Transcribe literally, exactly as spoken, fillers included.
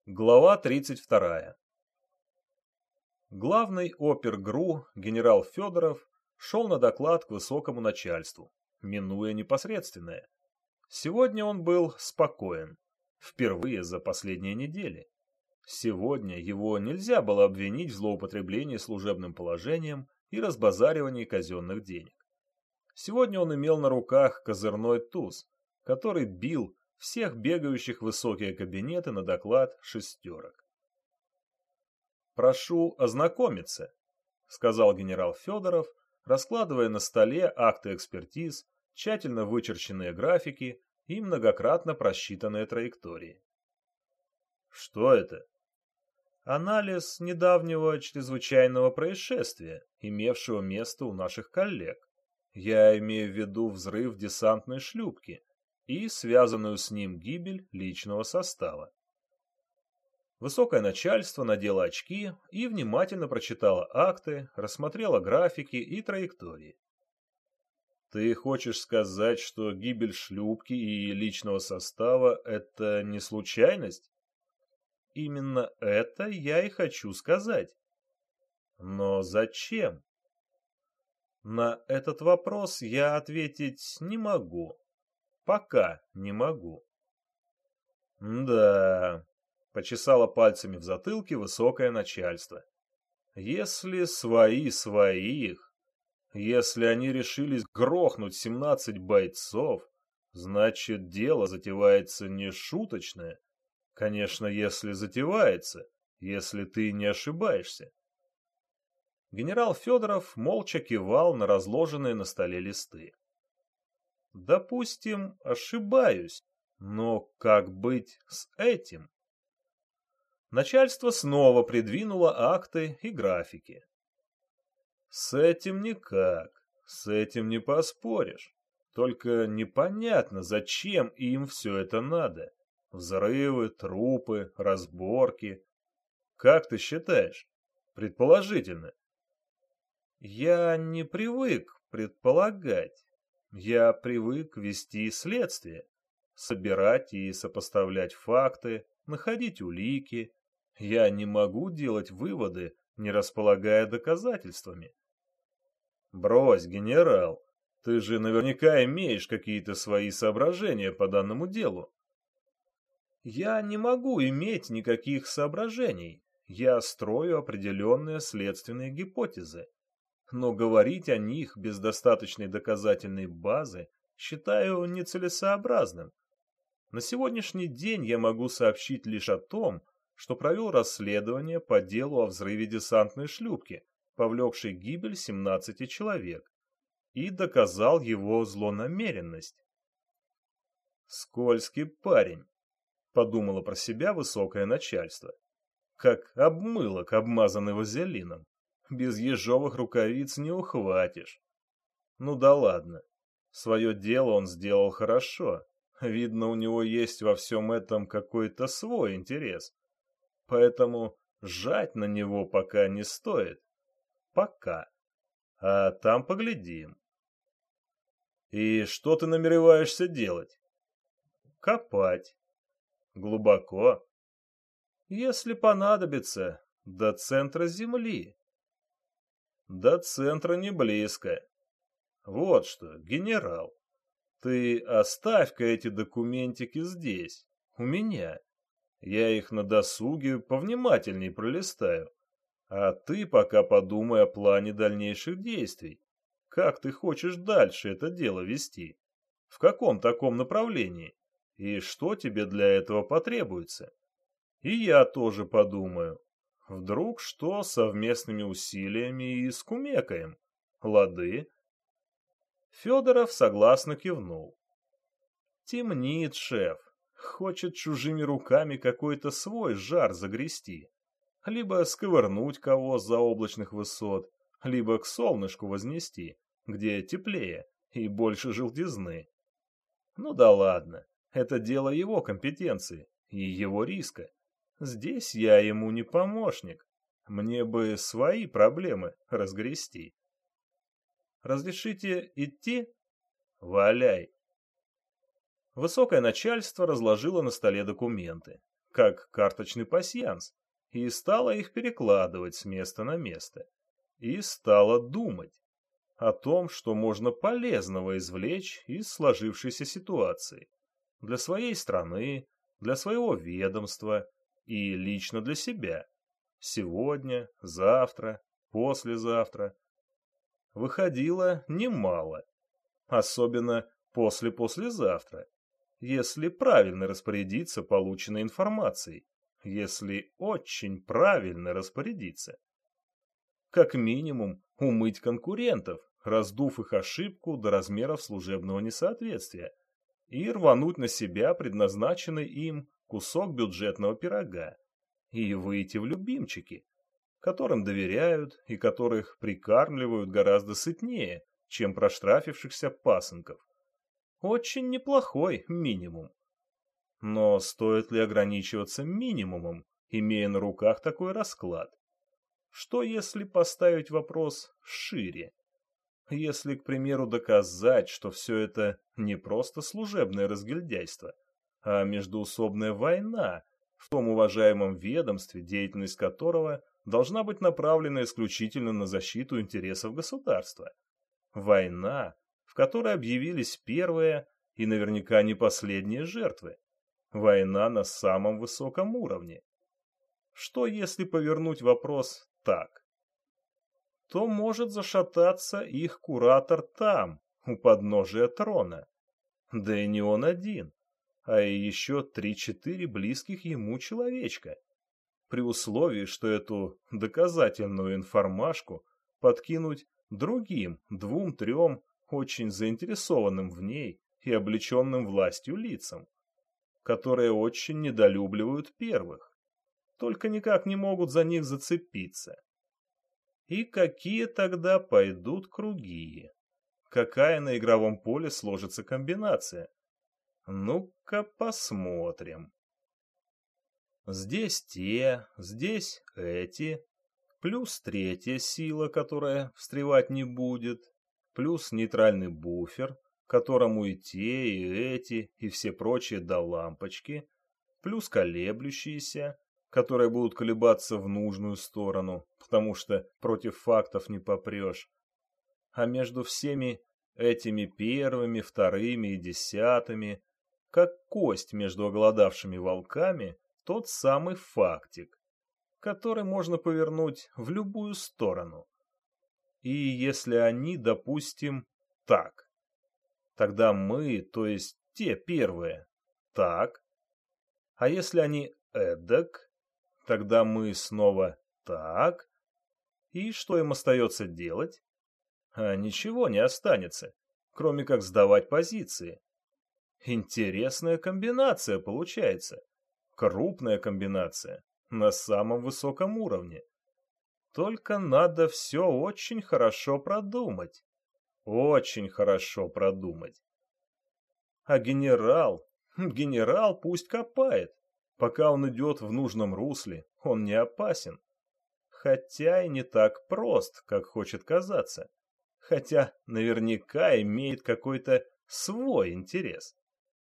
Глава тридцать вторая. Главный опер-гру генерал Федоров шел на доклад к высокому начальству, минуя непосредственное. Сегодня он был спокоен, впервые за последние недели. Сегодня его нельзя было обвинить в злоупотреблении служебным положением и разбазаривании казенных денег. Сегодня он имел на руках козырной туз, который бил всех бегающих в высокие кабинеты на доклад шестерок. «Прошу ознакомиться», — сказал генерал Федоров, раскладывая на столе акты экспертиз, тщательно вычерченные графики и многократно просчитанные траектории. «Что это?» «Анализ недавнего чрезвычайного происшествия, имевшего место у наших коллег. Я имею в виду взрыв десантной шлюпки и связанную с ним гибель личного состава». Высокое начальство надело очки и внимательно прочитало акты, рассмотрело графики и траектории. «Ты хочешь сказать, что гибель шлюпки и личного состава – это не случайность?» «Именно это я и хочу сказать». «Но зачем?» «На этот вопрос я ответить не могу. Пока не могу». «Да...» — почесало пальцами в затылке высокое начальство. «Если свои своих, если они решились грохнуть семнадцать бойцов, значит, дело затевается не шуточное. Конечно, если затевается, если ты не ошибаешься». Генерал Федоров молча кивал на разложенные на столе листы. «Допустим, ошибаюсь, но как быть с этим?» Начальство снова придвинуло акты и графики. «С этим никак, с этим не поспоришь. Только непонятно, зачем им все это надо. Взрывы, трупы, разборки. Как ты считаешь? Предположительно». «Я не привык предполагать. Я привык вести следствие, собирать и сопоставлять факты, находить улики. Я не могу делать выводы, не располагая доказательствами». «Брось, генерал, ты же наверняка имеешь какие-то свои соображения по данному делу». «Я не могу иметь никаких соображений. Я строю определенные следственные гипотезы. Но говорить о них без достаточной доказательной базы считаю нецелесообразным. На сегодняшний день я могу сообщить лишь о том, что провел расследование по делу о взрыве десантной шлюпки, повлекшей гибель семнадцати человек, и доказал его злонамеренность». «Скользкий парень», — подумало про себя высокое начальство, «как обмылок, обмазанный вазелином. Без ежовых рукавиц не ухватишь». Ну да ладно, свое дело он сделал хорошо. Видно, у него есть во всем этом какой-то свой интерес. Поэтому жать на него пока не стоит. Пока. А там поглядим. «И что ты намереваешься делать?» «Копать. Глубоко. Если понадобится, до центра земли». «До центра не близко. Вот что, генерал, ты оставь-ка эти документики здесь, у меня. Я их на досуге повнимательней пролистаю. А ты пока подумай о плане дальнейших действий. Как ты хочешь дальше это дело вести? В каком таком направлении? И что тебе для этого потребуется? И я тоже подумаю. Вдруг что совместными усилиями и скумекаем? Лады?» Федоров согласно кивнул. «Темнит шеф. Хочет чужими руками какой-то свой жар загрести. Либо сковырнуть кого с заоблачных высот, либо к солнышку вознести, где теплее и больше желтизны. Ну да ладно, это дело его компетенции и его риска. Здесь я ему не помощник. Мне бы свои проблемы разгрести. Разрешите идти? Валяй». Высокое начальство разложило на столе документы. как карточный пасьянс, и стала их перекладывать с места на место. И стала думать о том, что можно полезного извлечь из сложившейся ситуации для своей страны, для своего ведомства и лично для себя. Сегодня, завтра, послезавтра. Выходило немало, особенно после-послезавтра, если правильно распорядиться полученной информацией, если очень правильно распорядиться. Как минимум, умыть конкурентов, раздув их ошибку до размеров служебного несоответствия, и рвануть на себя предназначенный им кусок бюджетного пирога, и выйти в любимчики, которым доверяют и которых прикармливают гораздо сытнее, чем проштрафившихся пасынков. Очень неплохой минимум. Но стоит ли ограничиваться минимумом, имея на руках такой расклад? Что если поставить вопрос шире? Если, к примеру, доказать, что все это не просто служебное разгильдяйство, а междоусобная война в том уважаемом ведомстве, деятельность которого должна быть направлена исключительно на защиту интересов государства. Война, в которой объявились первые и наверняка не последние жертвы. Война на самом высоком уровне. Что если повернуть вопрос так? То может зашататься их куратор там, у подножия трона. Да и не он один, а и еще три-четыре близких ему человечка. При условии, что эту доказательную информашку подкинуть другим, двум-трем, очень заинтересованным в ней и облеченным властью лицам, которые очень недолюбливают первых, только никак не могут за них зацепиться. И какие тогда пойдут круги? Какая на игровом поле сложится комбинация? Ну-ка посмотрим. Здесь те, здесь эти, плюс третья сила, которая встревать не будет, плюс нейтральный буфер, которому и те, и эти, и все прочие до лампочки, плюс колеблющиеся, которые будут колебаться в нужную сторону, потому что против фактов не попрешь. А между всеми этими первыми, вторыми и десятыми, как кость между оголодавшими волками, тот самый фактик, который можно повернуть в любую сторону. И если они, допустим, так, тогда мы, то есть те первые, так, а если они эдак, тогда мы снова так, и что им остается делать? А ничего не останется, кроме как сдавать позиции. Интересная комбинация получается. Крупная комбинация, на самом высоком уровне. Только надо все очень хорошо продумать. Очень хорошо продумать. А генерал, генерал пусть копает. Пока он идет в нужном русле, он не опасен. Хотя и не так прост, как хочет казаться. Хотя наверняка имеет какой-то свой интерес.